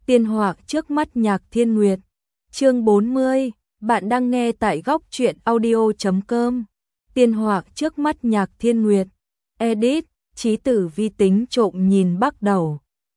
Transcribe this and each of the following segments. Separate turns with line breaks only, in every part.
Tiên họa trước mắt Nhạc Thiên Nguyệt. Chương 40, bạn đang nghe tại góc truyện audio.com. Tiên họa trước mắt Nhạc Thiên Nguyệt. Edit, Chí Tử vi tính trộm nhìn bắt đầu.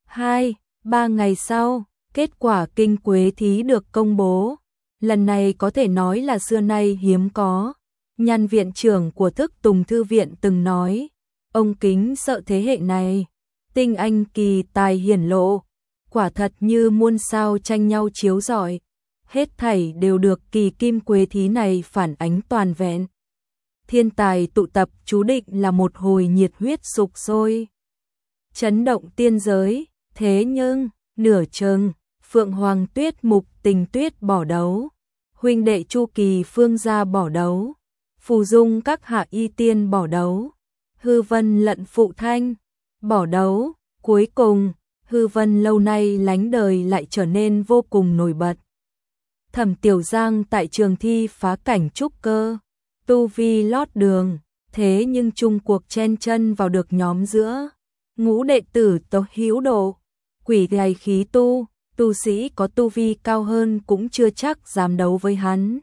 2-3 ngày sau, kết quả kinh quế thí được công bố. Lần này có thể nói là xưa nay hiếm có. Nhan viện trưởng của Thức Tùng Thư viện từng nói, ông kính sợ thế hệ này, tinh anh kỳ tài hiển lộ, quả thật như muôn sao tranh nhau chiếu rọi, hết thảy đều được kỳ kim quế thí này phản ánh toàn vẹn. Thiên tài tụ tập chú định là một hồi nhiệt huyết sục sôi, chấn động tiên giới. Thế nhưng nửa chừng, Phượng Hoàng Tuyết Mục Tình Tuyết bỏ đấu, huynh đệ Chu Kỳ Phương gia bỏ đấu, Phù Dung các hạ y tiên bỏ đấu, Hư Vân Lận Phụ Thanh bỏ đấu. Cuối cùng, Hư Vân lâu nay lánh đời lại trở nên vô cùng nổi bật. Thẩm Tiểu Giang tại trường thi phá cảnh trúc cơ, tu vi lót đường, thế nhưng chung cuộc chen chân vào được nhóm giữa ngũ đệ tử Tố Hữu Độ, quỷ gầy khí tu sĩ có tu vi cao hơn cũng chưa chắc dám đấu với hắn.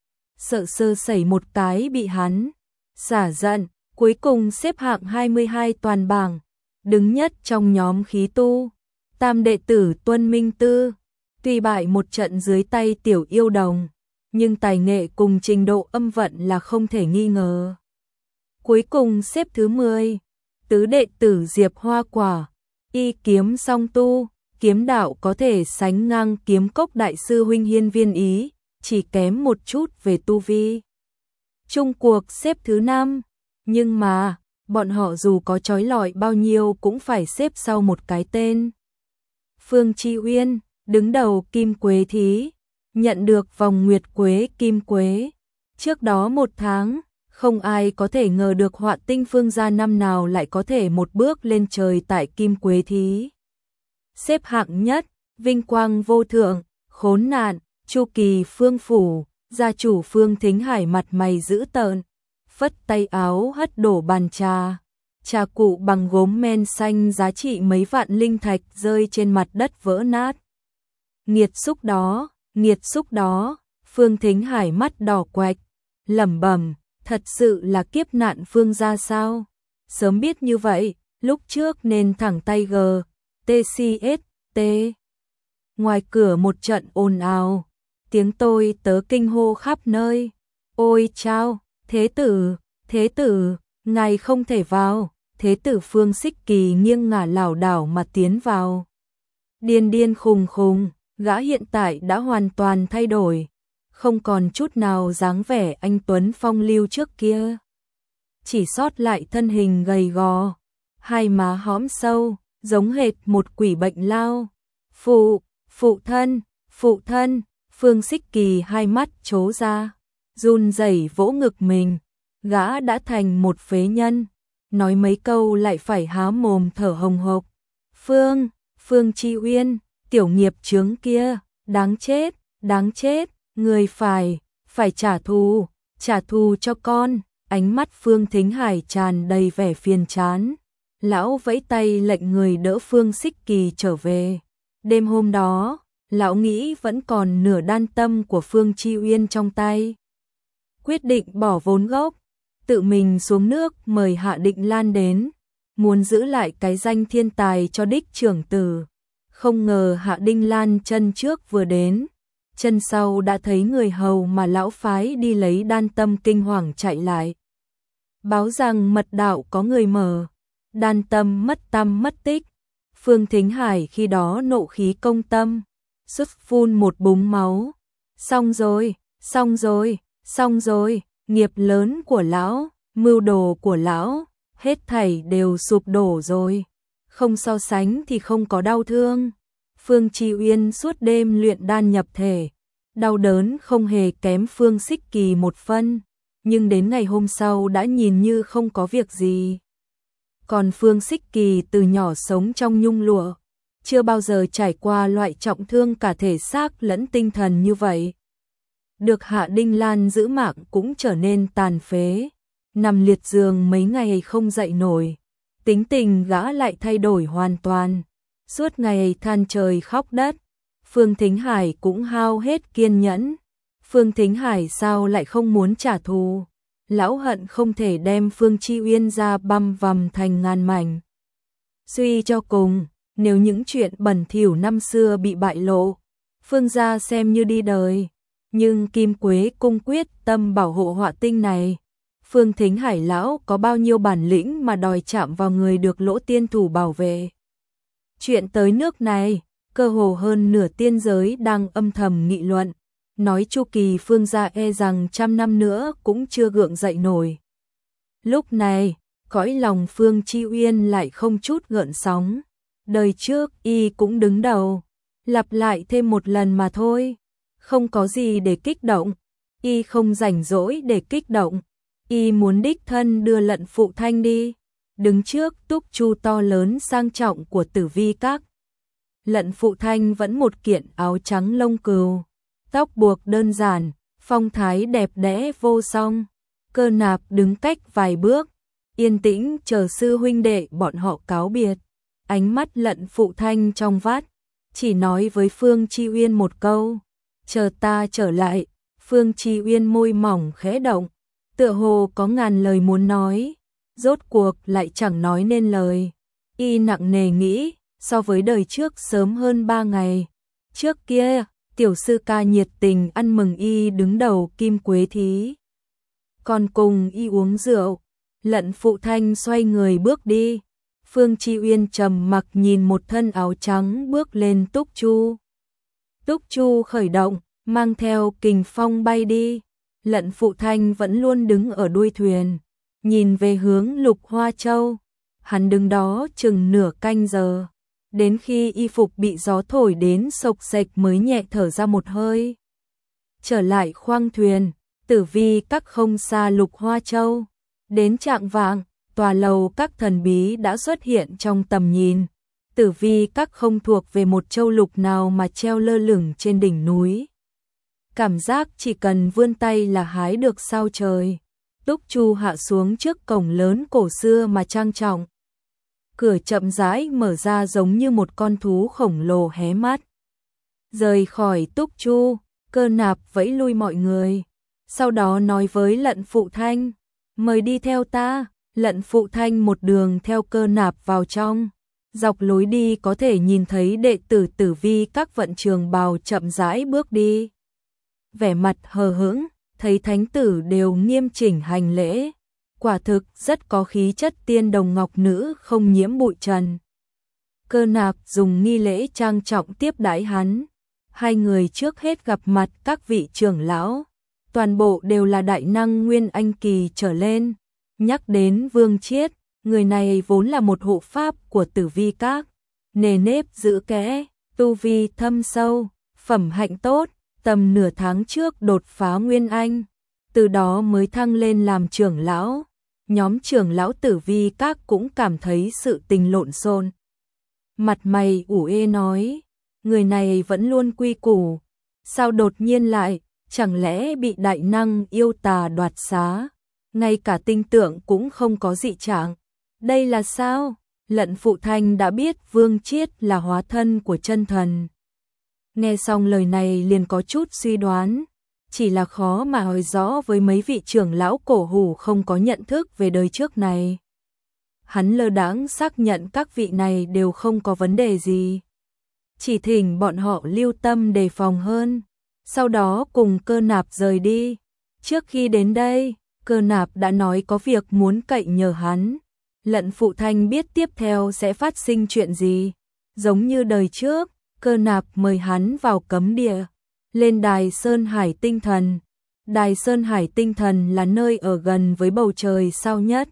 Sợ sơ sẩy một cái bị hắn xả giận, cuối cùng xếp hạng 22 toàn bảng, đứng nhất trong nhóm khí tu. Tam đệ tử Tuân Minh Tư, tuy bại một trận dưới tay Tiểu Yêu Đồng, nhưng tài nghệ cùng trình độ âm vận là không thể nghi ngờ. Cuối cùng xếp thứ 10, tứ đệ tử Diệp Hoa Quả, y kiếm song tu, kiếm đạo có thể sánh ngang Kiếm Cốc đại sư huynh Hiên Viên Ý, chỉ kém một chút về tu vi. Chung cuộc xếp thứ 5, nhưng mà bọn họ dù có chói lọi bao nhiêu cũng phải xếp sau một cái tên. Phương Chi Uyên, đứng đầu Kim Quế thí, nhận được vòng Nguyệt Quế Kim Quế. Trước đó một tháng, không ai có thể ngờ được Họa Tinh Phương gia năm nào lại có thể một bước lên trời tại Kim Quế thí. Xếp hạng nhất, vinh quang vô thượng, khốn nạn, Chu Kỳ Phương phủ, gia chủ Phương Thính Hải mặt mày dữ tợn, phất tay áo hất đổ bàn trà. Trà cụ bằng gốm men xanh giá trị mấy vạn linh thạch rơi trên mặt đất vỡ nát. Nghiệt xúc đó, Phương Thính Hải mắt đỏ quạch, lẩm bẩm, thật sự là kiếp nạn Phương gia sao? Sớm biết như vậy, lúc trước nên thẳng tay TCST. Ngoài cửa một trận ồn ào, tiếng tôi tớ kinh hô khắp nơi. Ôi chao, thế tử, ngài không thể vào. Thế tử Phương Xích Kỳ nghiêng ngả lảo đảo mà tiến vào. Điên khùng, gã hiện tại đã hoàn toàn thay đổi, không còn chút nào dáng vẻ anh tuấn phong lưu trước kia. Chỉ sót lại thân hình gầy gò, hai má hõm sâu, giống hệt một quỷ bệnh lao. Phụ thân, Phương Xích Kỳ hai mắt trố ra, run rẩy vỗ ngực mình, gã đã thành một phế nhân. Nói mấy câu lại phải há mồm thở hồng hộc. Phương Chi Uyên, tiểu nghiệp chướng kia, đáng chết, người phải trả thù cho con. Ánh mắt Phương Thính Hải tràn đầy vẻ phiền chán. Lão vẫy tay lệnh người đỡ Phương Xích Kỳ trở về. Đêm hôm đó, lão nghĩ vẫn còn nửa đan tâm của Phương Chi Uyên trong tay. Quyết định bỏ vốn gốc, tự mình xuống nước mời Hạ Định Lan đến, muốn giữ lại cái danh thiên tài cho đích trưởng tử. Không ngờ Hạ Định Lan chân trước vừa đến, chân sau đã thấy người hầu mà lão phái đi lấy đan tâm kinh hoàng chạy lại. Báo rằng mật đạo có người mở, đan tâm mất tăm mất tích. Phương Thính Hải khi đó nộ khí công tâm, xuất phun một búng máu. Xong rồi, nghiệp lớn của lão, mưu đồ của lão, hết thảy đều sụp đổ rồi. Không so sánh thì không có đau thương. Phương Chi Uyên suốt đêm luyện đan nhập thể, đau đớn không hề kém Phương Xích Kỳ một phân, nhưng đến ngày hôm sau đã nhìn như không có việc gì. Còn Phương Xích Kỳ từ nhỏ sống trong nhung lụa, chưa bao giờ trải qua loại trọng thương cả thể xác lẫn tinh thần như vậy. Được Hạ Định Lan giữ mạng cũng trở nên tàn phế, nằm liệt giường mấy ngày không dậy nổi. Tính tình gã lại thay đổi hoàn toàn, suốt ngày than trời khóc đất, Phương Thính Hải cũng hao hết kiên nhẫn. Phương Thính Hải sao lại không muốn trả thù? Lão hận không thể đem Phương Chi Uyên ra băm vằm thành ngàn mảnh. Suy cho cùng, nếu những chuyện bẩn thỉu năm xưa bị bại lộ, Phương gia xem như đi đời. Nhưng Kim Quế cung quyết tâm bảo hộ họa tinh này. Phương Thính Hải lão có bao nhiêu bản lĩnh mà đòi chạm vào người được Lỗ tiên thủ bảo vệ. Chuyện tới nước này, cơ hồ hơn nửa tiên giới đang âm thầm nghị luận, nói chu kỳ Phương gia e rằng 100 năm nữa cũng chưa gượng dậy nổi. Lúc này, cõi lòng Phương Chi Uyên lại không chút gợn sóng. Đời trước y cũng đứng đầu, lặp lại thêm một lần mà thôi, không có gì để kích động, y không rảnh rỗi để kích động, y muốn đích thân đưa Lận Phụ Thanh đi, đứng trước túc chu to lớn sang trọng của Tử Vi Các. Lận Phụ Thanh vẫn một kiện áo trắng lông cừu, tóc buộc đơn giản, phong thái đẹp đẽ vô song. Cơ Nạp đứng cách vài bước, yên tĩnh chờ sư huynh đệ bọn họ cáo biệt. Ánh mắt Lận Phụ Thanh trong vắt, chỉ nói với Phương Chi Uyên một câu, chờ ta trở lại. Phương Chi Uyên môi mỏng khẽ động, tựa hồ có ngàn lời muốn nói, rốt cuộc lại chẳng nói nên lời. Y nặng nề nghĩ, so với đời trước sớm hơn 3 ngày. Trước kia, tiểu sư ca nhiệt tình ăn mừng y đứng đầu Kim Quế thí, còn cùng y uống rượu. Lận Phụ Thanh xoay người bước đi. Phương Chi Uyên trầm mặc nhìn một thân áo trắng bước lên túc chu. Túc chu khởi động, mang theo kình phong bay đi. Lận Phụ Thanh vẫn luôn đứng ở đuôi thuyền, nhìn về hướng Lục Hoa Châu. Hắn đứng đó chừng nửa canh giờ, đến khi y phục bị gió thổi đến xộc xệch mới nhẹ thở ra một hơi. Trở lại khoang thuyền, Tử Vi Các không xa Lục Hoa Châu. Đến chạng vạng, tòa lầu các thần bí đã xuất hiện trong tầm nhìn. Tử Vi Các không thuộc về một châu lục nào mà treo lơ lửng trên đỉnh núi. Cảm giác chỉ cần vươn tay là hái được sao trời. Túc chu hạ xuống trước cổng lớn cổ xưa mà trang trọng. Cửa chậm rãi mở ra giống như một con thú khổng lồ hé mắt. Rời khỏi Túc chu, Cơ Nạp vẫy lui mọi người. Sau đó nói với Lận Phụ Thanh, mời đi theo ta. Lận Phụ Thanh một đường theo Cơ Nạp vào trong. Dọc lối đi có thể nhìn thấy đệ tử Tử Vi Các vận trường bào chậm rãi bước đi. Vẻ mặt hờ hững, thấy thánh tử đều nghiêm chỉnh hành lễ. Quả thực rất có khí chất tiên đồng ngọc nữ không nhiễm bụi trần. Cơ Nạp dùng nghi lễ trang trọng tiếp đãi hắn. Hai người trước hết gặp mặt các vị trưởng lão. Toàn bộ đều là đại năng Nguyên Anh kỳ trở lên. Nhắc đến Vương Chiết, người này vốn là một hộ pháp của Tử Vi Các. Nề nếp giữ kẽ, tu vi thâm sâu, phẩm hạnh tốt, tầm nửa tháng trước đột phá Nguyên Anh. Từ đó mới thăng lên làm trưởng lão. Nhóm trưởng lão Tử Vi Các cũng cảm thấy sự tình lộn xộn. Mặt mày ủ ê nói, người này vẫn luôn quy củ, sao đột nhiên lại, chẳng lẽ bị đại năng yêu tà đoạt xá, ngay cả tinh tượng cũng không có dị trạng. Đây là sao? Lận Phụ Thanh đã biết Vương Chiết là hóa thân của chân thần. Nghe xong lời này liền có chút suy đoán, chỉ là khó mà hỏi rõ với mấy vị trưởng lão cổ hủ không có nhận thức về đời trước này. Hắn lơ đãng xác nhận các vị này đều không có vấn đề gì, chỉ thỉnh bọn họ lưu tâm đề phòng hơn. Sau đó cùng Cơ Nạp rời đi. Trước khi đến đây, Cơ Nạp đã nói có việc muốn cậy nhờ hắn. Lận Phụ Thanh biết tiếp theo sẽ phát sinh chuyện gì. Giống như đời trước, Cơ Nạp mời hắn vào cấm địa, lên đài Sơn Hải Tinh Thần. Đài Sơn Hải Tinh Thần là nơi ở gần với bầu trời sao nhất.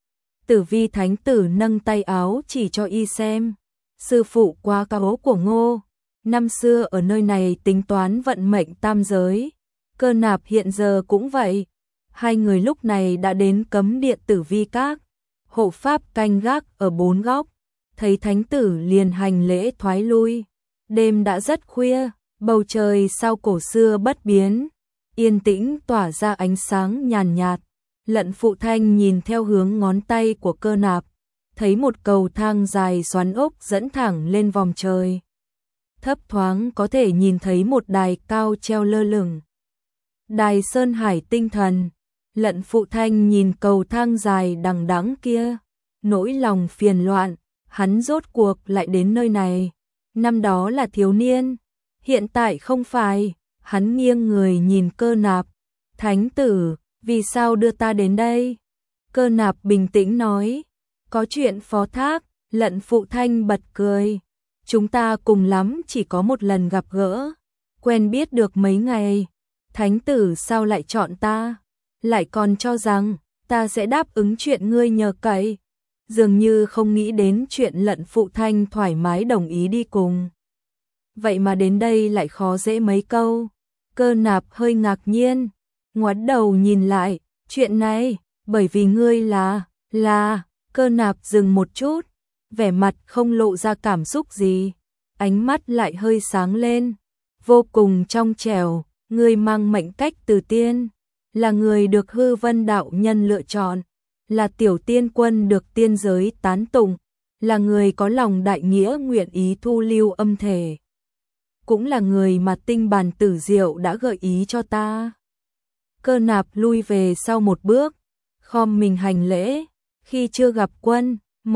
Tử Vi Thánh Tử nâng tay áo chỉ cho y xem. Sư phụ quá cao của Ngô. Năm xưa ở nơi này tính toán vận mệnh tam giới. Cơ Nạp hiện giờ cũng vậy. Hai người lúc này đã đến cấm địa Tử Vi Các. Hộ pháp canh gác ở 4 góc. Thấy thánh tử liền hành lễ thoái lui. Đêm đã rất khuya, bầu trời sao cổ xưa bất biến, yên tĩnh tỏa ra ánh sáng nhàn nhạt. Lận Phụ Thanh nhìn theo hướng ngón tay của Cơ Nạp, thấy một cầu thang dài xoắn ốc dẫn thẳng lên vòm trời. thấp thoáng có thể nhìn thấy một đài cao treo lơ lửng. Đài Sơn Hải Tinh Thần. Lận Phụ Thanh nhìn cầu thang dài đằng đẵng kia, nỗi lòng phiền loạn, hắn rốt cuộc lại đến nơi này. Năm đó là thiếu niên, hiện tại không phải. Hắn nghiêng người nhìn Cơ Nạp. Thánh tử, vì sao đưa ta đến đây? Cơ Nạp bình tĩnh nói, có chuyện phó thác. Lận Phụ Thanh bật cười, chúng ta cùng lắm chỉ có một lần gặp gỡ, quen biết được mấy ngày. Thánh tử sao lại chọn ta? Lại còn cho rằng ta sẽ đáp ứng chuyện ngươi nhờ cậy. Dường như không nghĩ đến chuyện Lận Phụ Thanh thoải mái đồng ý đi cùng. Vậy mà đến đây lại khó dễ mấy câu. Cơ Nạp hơi ngạc nhiên, ngoắt đầu nhìn lại, chuyện này, bởi vì ngươi là, Cơ Nạp dừng một chút, vẻ mặt không lộ ra cảm xúc gì, ánh mắt lại hơi sáng lên, vô cùng trong trẻo. Ngươi mang mệnh cách từ tiên, là người được Hư Vân đạo nhân lựa chọn, là tiểu tiên quân được tiên giới tán tụng, là người có lòng đại nghĩa nguyện ý thu lưu âm thể, cũng là người mà Tinh Bàn Tử Diệu đã gợi ý cho ta. Cơ Nạp lui về sau một bước, khom mình hành lễ. Khi chưa gặp quân,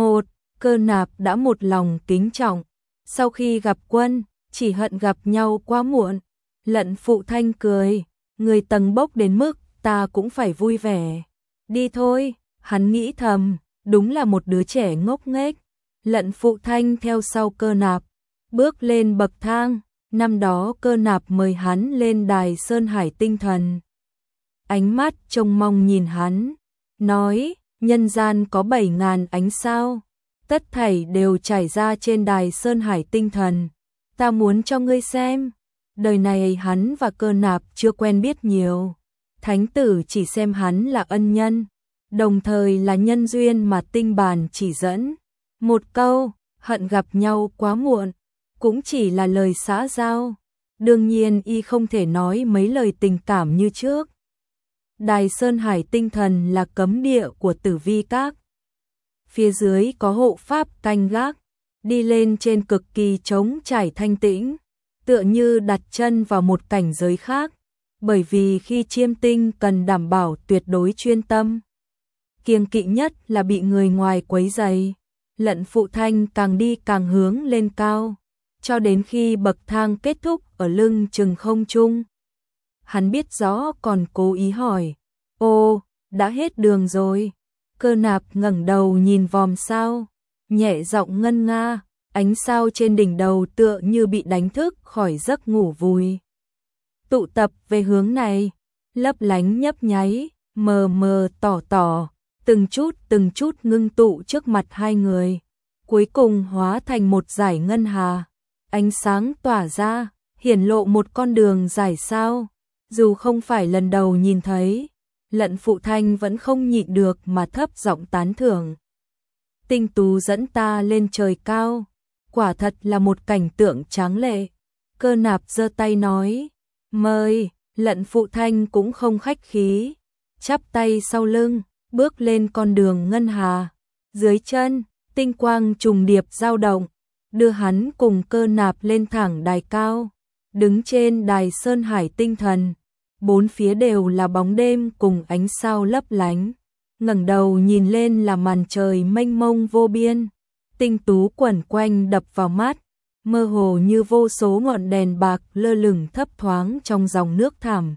Cơ Nạp đã một lòng kính trọng, sau khi gặp quân, chỉ hận gặp nhau quá muộn. Lận Phụ Thanh cười, người tầng bốc đến mức ta cũng phải vui vẻ. Đi thôi, hắn nghĩ thầm, đúng là một đứa trẻ ngốc nghếch. Lận Phụ Thanh theo sau Cơ Nạp, bước lên bậc thang. Năm đó Cơ Nạp mời hắn lên đài Sơn Hải Tinh Thần. Ánh mắt trông mong nhìn hắn, nói, nhân gian có 7.000 ánh sao, tất thảy đều trải ra trên đài Sơn Hải Tinh Thần. Ta muốn cho ngươi xem. Đời này hắn và Cơ Nạp chưa quen biết nhiều. Thánh tử chỉ xem hắn là ân nhân, đồng thời là nhân duyên mà Tinh Bàn chỉ dẫn. Một câu, hận gặp nhau quá muộn, cũng chỉ là lời xã giao. Đương nhiên y không thể nói mấy lời tình cảm như trước. Đài Sơn Hải Tinh Thần là cấm địa của Tử Vi Các. Phía dưới có hộ pháp canh gác, đi lên trên cực kỳ trống trải thanh tĩnh, tựa như đặt chân vào một cảnh giới khác, bởi vì khi chiêm tinh cần đảm bảo tuyệt đối chuyên tâm. Kiêng kỵ nhất là bị người ngoài quấy rầy. Lận Phụ Thanh càng đi càng hướng lên cao, cho đến khi bậc thang kết thúc ở lưng chừng không trung. Hắn biết rõ còn cố ý hỏi, ô, đã hết đường rồi. Cơ Nạp ngẩng đầu nhìn vòm sao, nhẹ giọng ngân nga. Ánh sao trên đỉnh đầu tựa như bị đánh thức khỏi giấc ngủ vùi. Tụ tập về hướng này, lấp lánh nhấp nháy, mờ mờ tỏ tỏ, từng chút ngưng tụ trước mặt hai người. Cuối cùng hóa thành một dải ngân hà, ánh sáng tỏa ra, hiển lộ một con đường dài sao. Dù không phải lần đầu nhìn thấy, Lận Phụ Thanh vẫn không nhịn được mà thấp giọng tán thưởng. Tinh tú dẫn ta lên trời cao. Quả thật là một cảnh tượng tráng lệ. Cơ Nạp giơ tay nói, mời. Lận Phụ Thanh cũng không khách khí, chắp tay sau lưng, bước lên con đường ngân hà. Dưới chân, tinh quang trùng điệp dao động, đưa hắn cùng Cơ Nạp lên thẳng đài cao. Đứng trên đài Sơn Hải Tinh Thần, bốn phía đều là bóng đêm cùng ánh sao lấp lánh. Ngẩng đầu nhìn lên là màn trời mênh mông vô biên. Tinh tú quẩn quanh đập vào mắt, mơ hồ như vô số ngọn đèn bạc lơ lửng thấp thoáng trong dòng nước thẳm.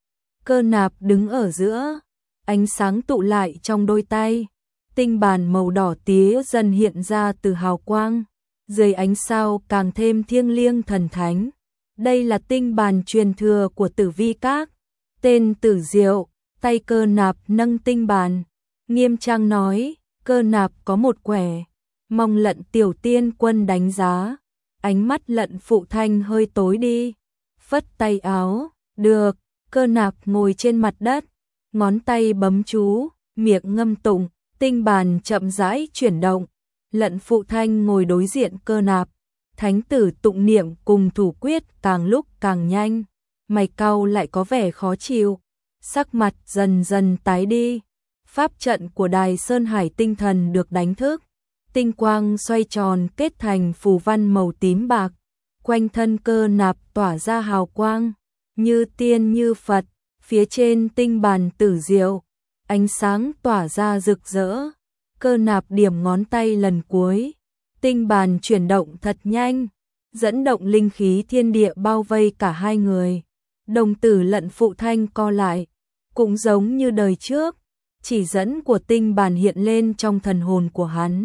Cơ Nạp đứng ở giữa, ánh sáng tụ lại trong đôi tay, tinh bàn màu đỏ tía dần hiện ra từ hào quang, dưới ánh sao càng thêm thiêng liêng thần thánh. Đây là tinh bàn truyền thừa của Tử Vi Các, tên Tử Diệu. Tay Cơ Nạp nâng tinh bàn, nghiêm trang nói, Cơ Nạp có một quẻ, mong Lận tiểu tiên quân đánh giá. Ánh mắt Lận Phụ Thanh hơi tối đi, phất tay áo, được. Cơ Nạp ngồi trên mặt đất, ngón tay bấm chú, miệng ngâm tụng, tinh bàn chậm rãi chuyển động. Lận Phụ Thanh ngồi đối diện Cơ Nạp, thánh tử tụng niệm cùng thủ quyết càng lúc càng nhanh, mày cau lại có vẻ khó chịu, sắc mặt dần dần tái đi. Pháp trận của đài Sơn Hải Tinh Thần được đánh thức, tinh quang xoay tròn kết thành phù văn màu tím bạc, quanh thân Cơ Nạp tỏa ra hào quang, như tiên như Phật, phía trên tinh bàn tử diệu, ánh sáng tỏa ra rực rỡ. Cơ Nạp điểm ngón tay lần cuối, tinh bàn chuyển động thật nhanh, dẫn động linh khí thiên địa bao vây cả hai người. Đồng tử lận phụ thanh co lại, cũng giống như đời trước, chỉ dẫn của tinh bàn hiện lên trong thần hồn của hắn.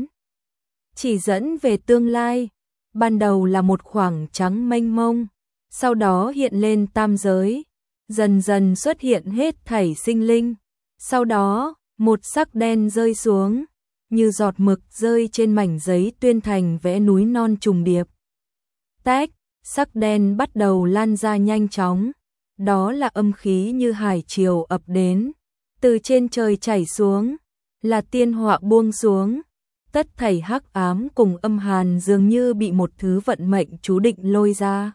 Chỉ dẫn về tương lai, ban đầu là một khoảng trắng mênh mông, sau đó hiện lên tam giới, dần dần xuất hiện hết thảy sinh linh, sau đó, một sắc đen rơi xuống, như giọt mực rơi trên mảnh giấy tuyên thành vẽ núi non trùng điệp. Tách, sắc đen bắt đầu lan ra nhanh chóng, đó là âm khí như hải triều ập đến, từ trên trời chảy xuống, là tiên họa buông xuống. Tất thảy hắc ám cùng âm hàn dường như bị một thứ vận mệnh chú định lôi ra.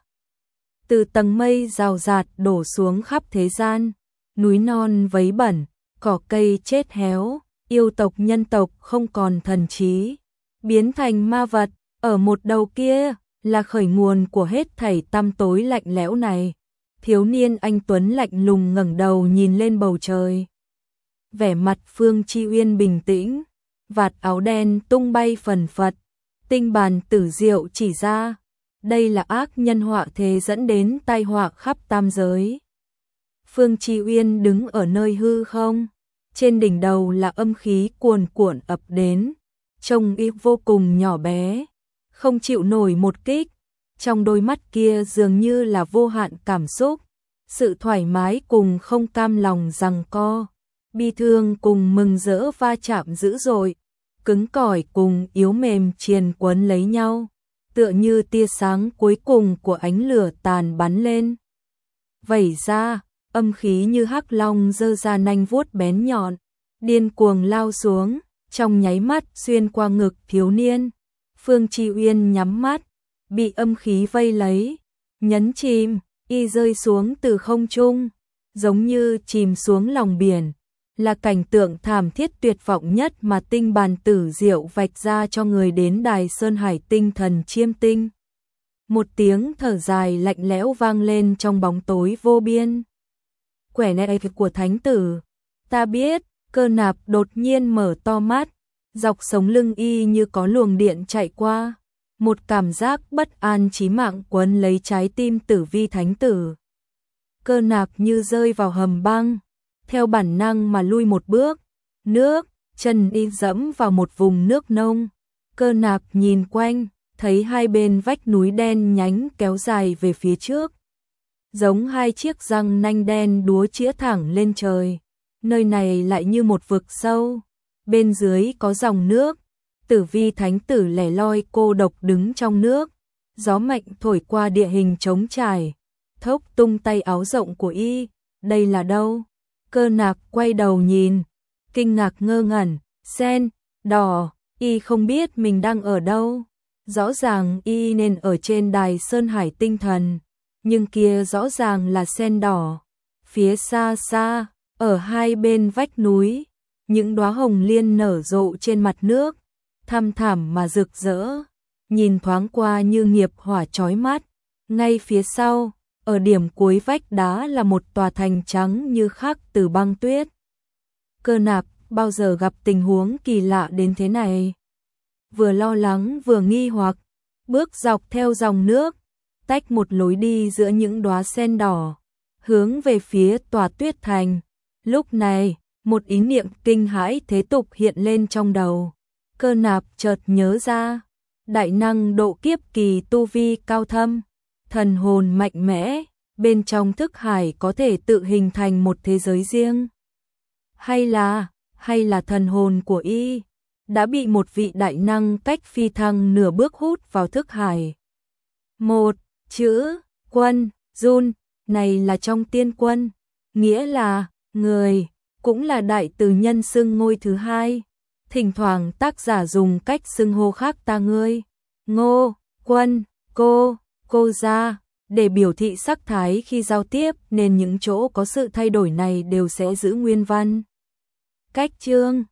Từ tầng mây rào rạt đổ xuống khắp thế gian, núi non vấy bẩn, cỏ cây chết héo, yêu tộc nhân tộc không còn thần trí, biến thành ma vật. Ở một đầu kia là khởi nguồn của hết thảy tăm tối lạnh lẽo này. Thiếu niên anh tuấn lạnh lùng ngẩng đầu nhìn lên bầu trời. Vẻ mặt Phương Chi Uyên bình tĩnh, vạt áo đen tung bay phần phật, tinh bàn tử diệu chỉ ra, đây là ác nhân họa thế dẫn đến tai họa khắp tam giới. Phương Chi Uyên đứng ở nơi hư không, trên đỉnh đầu là âm khí cuồn cuộn ập đến, trông y vô cùng nhỏ bé, không chịu nổi một kích, trong đôi mắt kia dường như là vô hạn cảm xúc, sự thoải mái cùng không cam lòng giằng co, bi thương cùng mừng rỡ va chạm dữ dội, cứng cỏi cùng yếu mềm triền quấn lấy nhau, tựa như tia sáng cuối cùng của ánh lửa tàn bắn lên. Vẩy ra, âm khí như hắc long giơ ra nanh vuốt bén nhọn, điên cuồng lao xuống, trong nháy mắt xuyên qua ngực thiếu niên. Phương Chi Uyên nhắm mắt, bị âm khí vây lấy, nhấn chìm, y rơi xuống từ không trung, giống như chìm xuống lòng biển, là cảnh tượng thảm thiết tuyệt vọng nhất mà tinh bàn tử diệu vạch ra cho người đến Đài Sơn Hải tinh thần chiêm tinh. Một tiếng thở dài lạnh lẽo vang lên trong bóng tối vô biên. Quẻ này của thánh tử, ta biết. Cơ Nạp đột nhiên mở to mắt, dọc sống lưng y như có luồng điện chạy qua, một cảm giác bất an chí mạng quấn lấy trái tim Tử Vi thánh tử. Cơ Nạp như rơi vào hầm băng, theo bản năng mà lui một bước, chân y dẫm vào một vùng nước nông. Cơ Nạp nhìn quanh, thấy hai bên vách núi đen nhánh kéo dài về phía trước, giống hai chiếc răng nanh đen đúa chĩa thẳng lên trời. Nơi này lại như một vực sâu, bên dưới có dòng nước, Tử Vi thánh tử lẻ loi cô độc đứng trong nước, gió mạnh thổi qua địa hình trống trải, thốc tung tay áo rộng của y, đây là đâu? Cơ Nạp quay đầu nhìn, kinh ngạc ngơ ngẩn, sen, đỏ, y không biết mình đang ở đâu, rõ ràng y nên ở trên Đài Sơn Hải tinh thần, nhưng kia rõ ràng là sen đỏ, phía xa xa. Ở hai bên vách núi, những đóa hồng liên nở rộ trên mặt nước, thăm thẳm mà rực rỡ, nhìn thoáng qua như nghiệp hỏa chói mắt. Ngay phía sau, ở điểm cuối vách đá là một tòa thành trắng như khắc từ băng tuyết. Cơ Nạp bao giờ gặp tình huống kỳ lạ đến thế này? Vừa lo lắng vừa nghi hoặc, bước dọc theo dòng nước, tách một lối đi giữa những đóa sen đỏ, hướng về phía tòa tuyết thành. Lúc này, một ý niệm kinh hãi thế tục hiện lên trong đầu. Cơ Nạp chợt nhớ ra, đại năng độ kiếp kỳ tu vi cao thâm, thần hồn mạnh mẽ, bên trong thức hải có thể tự hình thành một thế giới riêng. Hay là thần hồn của y đã bị một vị đại năng cách phi thăng nửa bước hút vào thức hải. Một chữ quân, Jun, này là trong tiên quân, nghĩa là người, cũng là đại từ nhân xưng ngôi thứ hai. Thỉnh thoảng tác giả dùng cách xưng hô khác ta ngươi, ngô, quân, cô ra, để biểu thị sắc thái khi giao tiếp nên những chỗ có sự thay đổi này đều sẽ giữ nguyên văn. Cách chương